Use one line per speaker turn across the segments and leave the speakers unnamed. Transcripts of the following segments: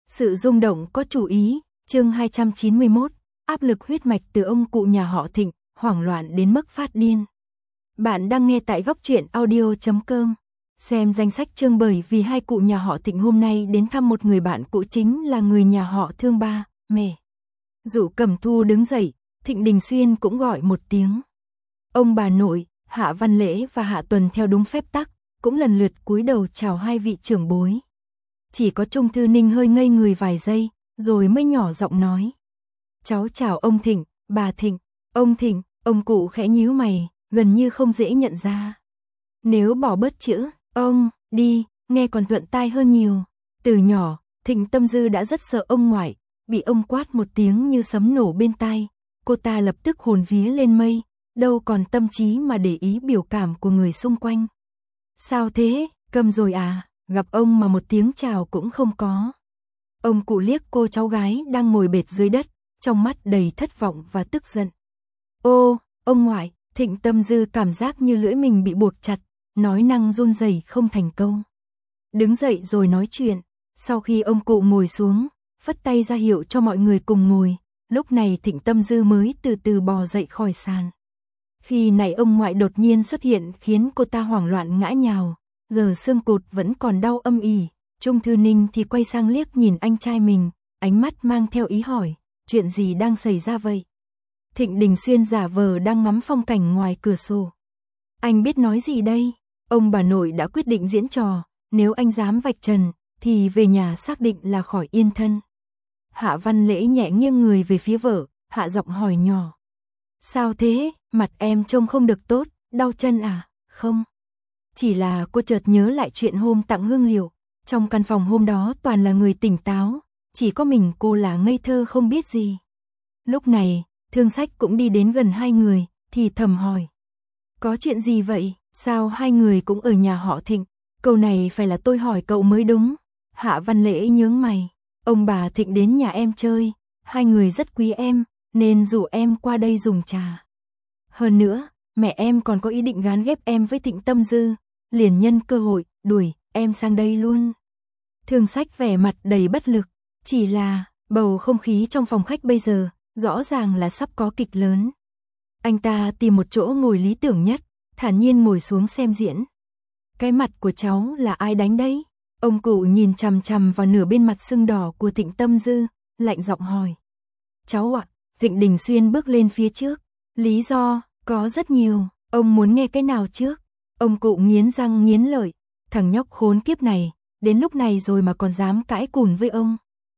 Sự rung động có chủ ý, chương 291, áp lực huyết mạch từ ông cụ nhà họ Thịnh, hoảng loạn đến mức phát điên. Bạn đang nghe tại góc truyện audio.com. Xem danh sách chương bởi vì hai cụ nhà họ Thịnh hôm nay đến thăm một người bạn cũ chính là người nhà họ Thương ba, mẹ. Dụ Cẩm Thu đứng dậy, Thịnh Đình Xuyên cũng gọi một tiếng. Ông bà nội, Hạ Văn Lễ và Hạ Tuần theo đúng phép tắc, cũng lần lượt cúi đầu chào hai vị trưởng bối. Chỉ có Trung Thư Ninh hơi ngây người vài giây, rồi mới nhỏ giọng nói. Cháu chào ông Thịnh, bà Thịnh, ông Thịnh, ông cụ khẽ nhíu mày, gần như không dễ nhận ra. Nếu bỏ bớt chữ, ông, đi, nghe còn thuận tai hơn nhiều. Từ nhỏ, Thịnh Tâm Dư đã rất sợ ông ngoại, bị ông quát một tiếng như sấm nổ bên tai. Cô ta lập tức hồn vía lên mây, đâu còn tâm trí mà để ý biểu cảm của người xung quanh. Sao thế, câm rồi à, gặp ông mà một tiếng chào cũng không có. Ông cụ liếc cô cháu gái đang ngồi bệt dưới đất, trong mắt đầy thất vọng và tức giận. Ô, ông ngoại, Thịnh Tâm Dư cảm giác như lưỡi mình bị buộc chặt, nói năng run rẩy không thành câu. Đứng dậy rồi nói chuyện, sau khi ông cụ ngồi xuống, phất tay ra hiệu cho mọi người cùng ngồi, lúc này Thịnh Tâm Dư mới từ từ bò dậy khỏi sàn. Khi nãy ông ngoại đột nhiên xuất hiện khiến cô ta hoảng loạn ngã nhào, giờ xương cụt vẫn còn đau âm ỉ. Trung Thư Ninh thì quay sang liếc nhìn anh trai mình, ánh mắt mang theo ý hỏi, chuyện gì đang xảy ra vậy? Thịnh Đình Xuyên giả vờ đang ngắm phong cảnh ngoài cửa sổ. Anh biết nói gì đây? Ông bà nội đã quyết định diễn trò, nếu anh dám vạch trần, thì về nhà xác định là khỏi yên thân. Hạ Văn Lễ nhẹ nghiêng người về phía vợ, hạ giọng hỏi nhỏ. Sao thế, mặt em trông không được tốt, đau chân à? Không. Chỉ là cô chợt nhớ lại chuyện hôm tặng hương liệu. Trong căn phòng hôm đó toàn là người tỉnh táo, chỉ có mình cô là ngây thơ không biết gì. Lúc này, Thương Sách cũng đi đến gần hai người, thì thầm hỏi. Có chuyện gì vậy, sao hai người cũng ở nhà họ Thịnh? Câu này phải là tôi hỏi cậu mới đúng. Hạ Văn Lễ nhướng mày. Ông bà Thịnh đến nhà em chơi, hai người rất quý em, nên rủ em qua đây dùng trà. Hơn nữa, mẹ em còn có ý định gán ghép em với Thịnh Tâm Dư, liền nhân cơ hội, đuổi em sang đây luôn. Thương Sách vẻ mặt đầy bất lực, chỉ là bầu không khí trong phòng khách bây giờ, rõ ràng là sắp có kịch lớn. Anh ta tìm một chỗ ngồi lý tưởng nhất, thản nhiên ngồi xuống xem diễn. Cái mặt của cháu là ai đánh đấy? Ông cụ nhìn chằm chằm vào nửa bên mặt sưng đỏ của Thịnh Tâm Dư, lạnh giọng hỏi. Cháu ạ, Thịnh Đình Xuyên bước lên phía trước. Lý do, có rất nhiều, ông muốn nghe cái nào trước? Ông cụ nghiến răng nghiến lợi, thằng nhóc khốn kiếp này, đến lúc này rồi mà còn dám cãi cùn với ông.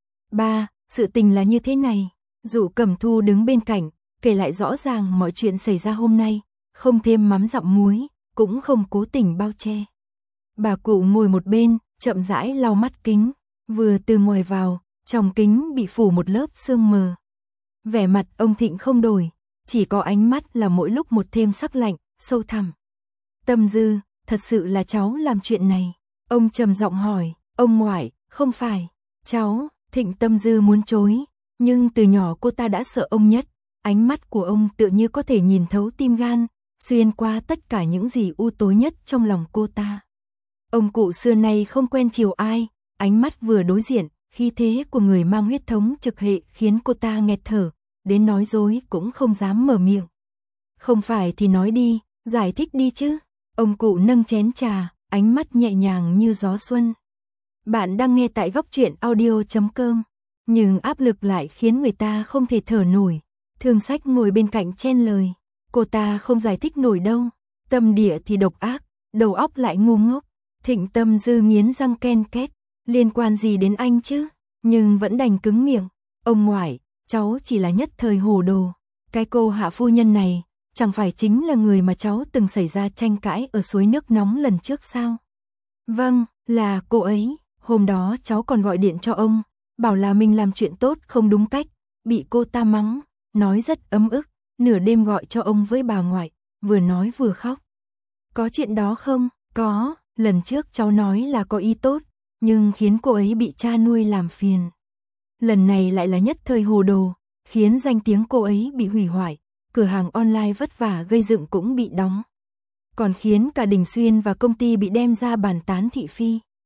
Ba, sự tình là như thế này. Dụ Cẩm Thu đứng bên cạnh, kể lại rõ ràng mọi chuyện xảy ra hôm nay, không thêm mắm dặm muối, cũng không cố tình bao che. Bà cụ ngồi một bên, chậm rãi lau mắt kính, vừa từ ngoài vào, trong kính bị phủ một lớp sương mờ. Vẻ mặt ông Thịnh không đổi, chỉ có ánh mắt là mỗi lúc một thêm sắc lạnh, sâu thẳm. Tâm Dư, thật sự là cháu làm chuyện này. Ông trầm giọng hỏi, ông ngoại, không phải, cháu. Thịnh Tâm Dư muốn chối, nhưng từ nhỏ cô ta đã sợ ông nhất, ánh mắt của ông tựa như có thể nhìn thấu tim gan, xuyên qua tất cả những gì u tối nhất trong lòng cô ta. Ông cụ xưa nay không quen chiều ai, ánh mắt vừa đối diện, khí thế của người mang huyết thống trực hệ khiến cô ta nghẹt thở, đến nói dối cũng không dám mở miệng. Không phải thì nói đi, giải thích đi chứ. Ông cụ nâng chén trà, ánh mắt nhẹ nhàng như gió xuân. Bạn đang nghe tại góc truyện audio.com, nhưng áp lực lại khiến người ta không thể thở nổi. Thương Sách ngồi bên cạnh chen lời. Cô ta không giải thích nổi đâu, tâm địa thì độc ác, đầu óc lại ngu ngốc. Thịnh Tâm Dư nghiến răng ken két, liên quan gì đến anh chứ, nhưng vẫn đành cứng miệng. Ông ngoại, cháu chỉ là nhất thời hồ đồ. Cái cô Hạ phu nhân này, chẳng phải chính là người mà cháu từng xảy ra tranh cãi ở suối nước nóng lần trước sao? Vâng, là cô ấy. Hôm đó cháu còn gọi điện cho ông, bảo là mình làm chuyện tốt không đúng cách, bị cô ta mắng, nói rất ấm ức, nửa đêm gọi cho ông với bà ngoại, vừa nói vừa khóc. Có chuyện đó không? Có, lần trước cháu nói là có ý tốt, nhưng khiến cô ấy bị cha nuôi làm phiền. Lần này lại là nhất thời hồ đồ, khiến danh tiếng cô ấy bị hủy hoại, cửa hàng online vất vả gây dựng cũng bị đóng. Còn khiến cả Đình Xuyên và công ty bị đem ra bàn tán thị phi.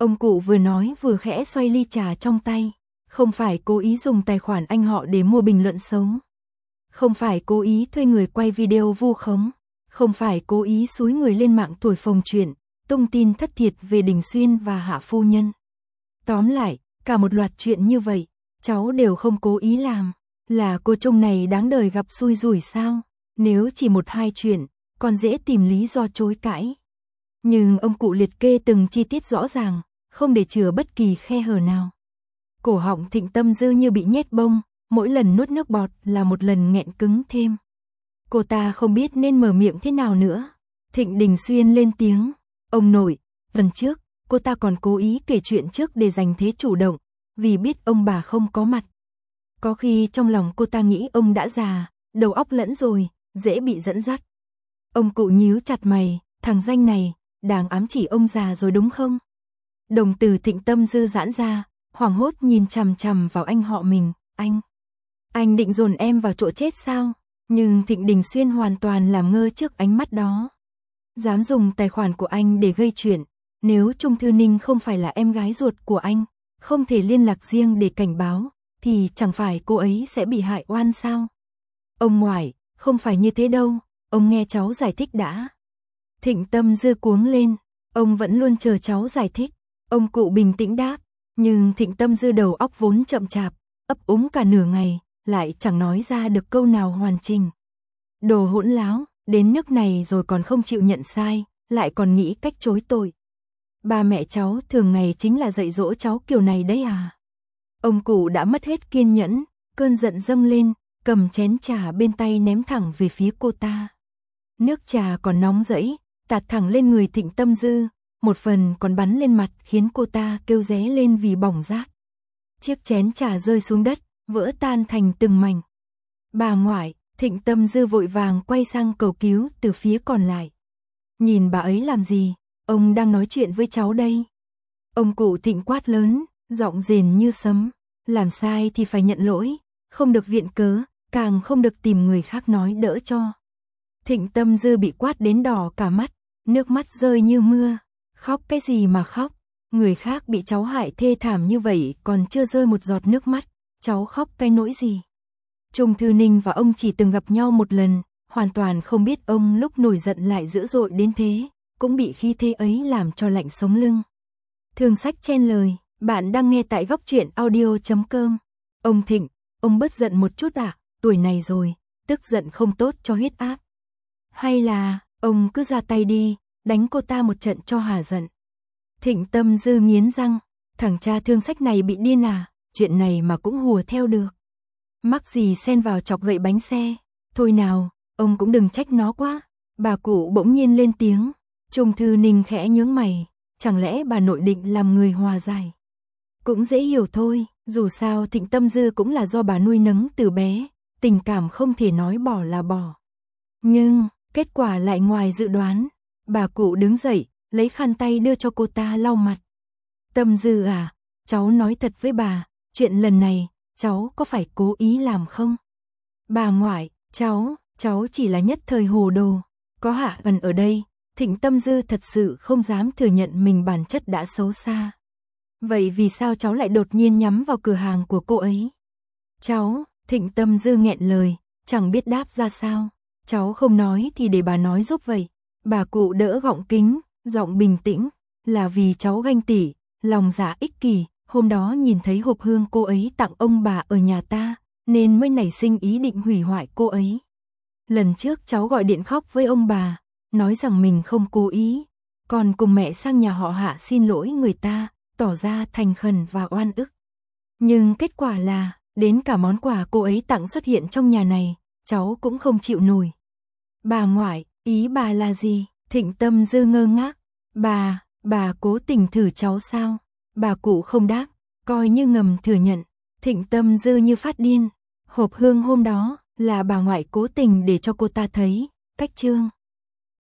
Ông cụ vừa nói vừa khẽ xoay ly trà trong tay. Không phải cố ý dùng tài khoản anh họ để mua bình luận xấu. Không phải cố ý thuê người quay video vu khống. Không phải cố ý xúi người lên mạng thổi phồng chuyện, tung tin thất thiệt về Đình Xuyên và Hạ phu nhân. Tóm lại, cả một loạt chuyện như vậy, cháu đều không cố ý làm. Là cô Trung này đáng đời gặp xui rủi sao? Nếu chỉ một hai chuyện, còn dễ tìm lý do chối cãi. Nhưng ông cụ liệt kê từng chi tiết rõ ràng, không để chừa bất kỳ khe hở nào. Cổ họng Thịnh Tâm Dư như bị nhét bông, mỗi lần nuốt nước bọt là một lần nghẹn cứng thêm. Cô ta không biết nên mở miệng thế nào nữa. Thịnh Đình Xuyên lên tiếng, ông nội, lần trước, cô ta còn cố ý kể chuyện trước để giành thế chủ động, vì biết ông bà không có mặt. Có khi trong lòng cô ta nghĩ ông đã già, đầu óc lẫn rồi, dễ bị dẫn dắt. Ông cụ nhíu chặt mày, thằng danh này, đang ám chỉ ông già rồi đúng không? Đồng tử Thịnh Tâm Dư giãn ra, hoảng hốt nhìn chằm chằm vào anh họ mình, anh định dồn em vào chỗ chết sao? Nhưng Thịnh Đình Xuyên hoàn toàn làm ngơ trước ánh mắt đó. Dám dùng tài khoản của anh để gây chuyện, nếu Trung Thư Ninh không phải là em gái ruột của anh, không thể liên lạc riêng để cảnh báo, thì chẳng phải cô ấy sẽ bị hại oan sao? Ông ngoại, không phải như thế đâu, ông nghe cháu giải thích đã. Thịnh Tâm Dư cuống lên, ông vẫn luôn chờ cháu giải thích. Ông cụ bình tĩnh đáp, nhưng Thịnh Tâm Dư đầu óc vốn chậm chạp, ấp úng cả nửa ngày, lại chẳng nói ra được câu nào hoàn chỉnh. Đồ hỗn láo, đến nước này rồi còn không chịu nhận sai, lại còn nghĩ cách chối tội. Ba mẹ cháu thường ngày chính là dạy dỗ cháu kiểu này đấy à? Ông cụ đã mất hết kiên nhẫn, cơn giận dâng lên, cầm chén trà bên tay ném thẳng về phía cô ta. Nước trà còn nóng rẫy, tạt thẳng lên người Thịnh Tâm Dư, một phần còn bắn lên mặt khiến cô ta kêu ré lên vì bỏng rát. Chiếc chén trà rơi xuống đất, vỡ tan thành từng mảnh. Bà ngoại, Thịnh Tâm Dư vội vàng quay sang cầu cứu từ phía còn lại. Nhìn bà ấy làm gì, ông đang nói chuyện với cháu đây. Ông cụ Thịnh quát lớn, giọng rền như sấm, làm sai thì phải nhận lỗi, không được viện cớ, càng không được tìm người khác nói đỡ cho. Thịnh Tâm Dư bị quát đến đỏ cả mắt, nước mắt rơi như mưa. Khóc cái gì mà khóc, người khác bị cháu hại thê thảm như vậy còn chưa rơi một giọt nước mắt, cháu khóc cái nỗi gì. Trung Thư Ninh và ông chỉ từng gặp nhau một lần, hoàn toàn không biết ông lúc nổi giận lại dữ dội đến thế, cũng bị khí thế ấy làm cho lạnh sống lưng. Thương Sách chen lời, bạn đang nghe tại Góc Truyện Audio.com. Ông Thịnh, ông bớt giận một chút ạ, tuổi này rồi, tức giận không tốt cho huyết áp. Hay là, ông cứ ra tay đi, đánh cô ta một trận cho hả giận. Thịnh Tâm Dư nghiến răng, thằng cha Thương Sách này bị điên à, chuyện này mà cũng hùa theo được. Mắc gì xen vào chọc gậy bánh xe, thôi nào, ông cũng đừng trách nó quá. Bà cụ bỗng nhiên lên tiếng, Trung Thư Ninh khẽ nhướng mày, chẳng lẽ bà nội định làm người hòa giải. Cũng dễ hiểu thôi, dù sao Thịnh Tâm Dư cũng là do bà nuôi nấng từ bé, tình cảm không thể nói bỏ là bỏ. Nhưng, kết quả lại ngoài dự đoán. Bà cụ đứng dậy, lấy khăn tay đưa cho cô ta lau mặt. Tâm Dư à, cháu nói thật với bà, chuyện lần này, cháu có phải cố ý làm không? Bà ngoại, cháu chỉ là nhất thời hồ đồ. Có Hạ Ẩn ở đây, Thịnh Tâm Dư thật sự không dám thừa nhận mình bản chất đã xấu xa. Vậy vì sao cháu lại đột nhiên nhắm vào cửa hàng của cô ấy? Cháu, Thịnh Tâm Dư nghẹn lời, chẳng biết đáp ra sao. Cháu không nói thì để bà nói giúp vậy. Bà cụ đỡ gọng kính, giọng bình tĩnh, là vì cháu ganh tị, lòng dạ ích kỷ, hôm đó nhìn thấy hộp hương cô ấy tặng ông bà ở nhà ta, nên mới nảy sinh ý định hủy hoại cô ấy. Lần trước cháu gọi điện khóc với ông bà, nói rằng mình không cố ý, còn cùng mẹ sang nhà họ Hạ xin lỗi người ta, tỏ ra thành khẩn và oan ức. Nhưng kết quả là, đến cả món quà cô ấy tặng xuất hiện trong nhà này, cháu cũng không chịu nổi. Bà ngoại, ý bà là gì? Thịnh Tâm Dư ngơ ngác. Bà cố tình thử cháu sao? Bà cụ không đáp, coi như ngầm thừa nhận. Thịnh Tâm Dư như phát điên. Hộp hương hôm đó là bà ngoại cố tình để cho cô ta thấy. Cách trương.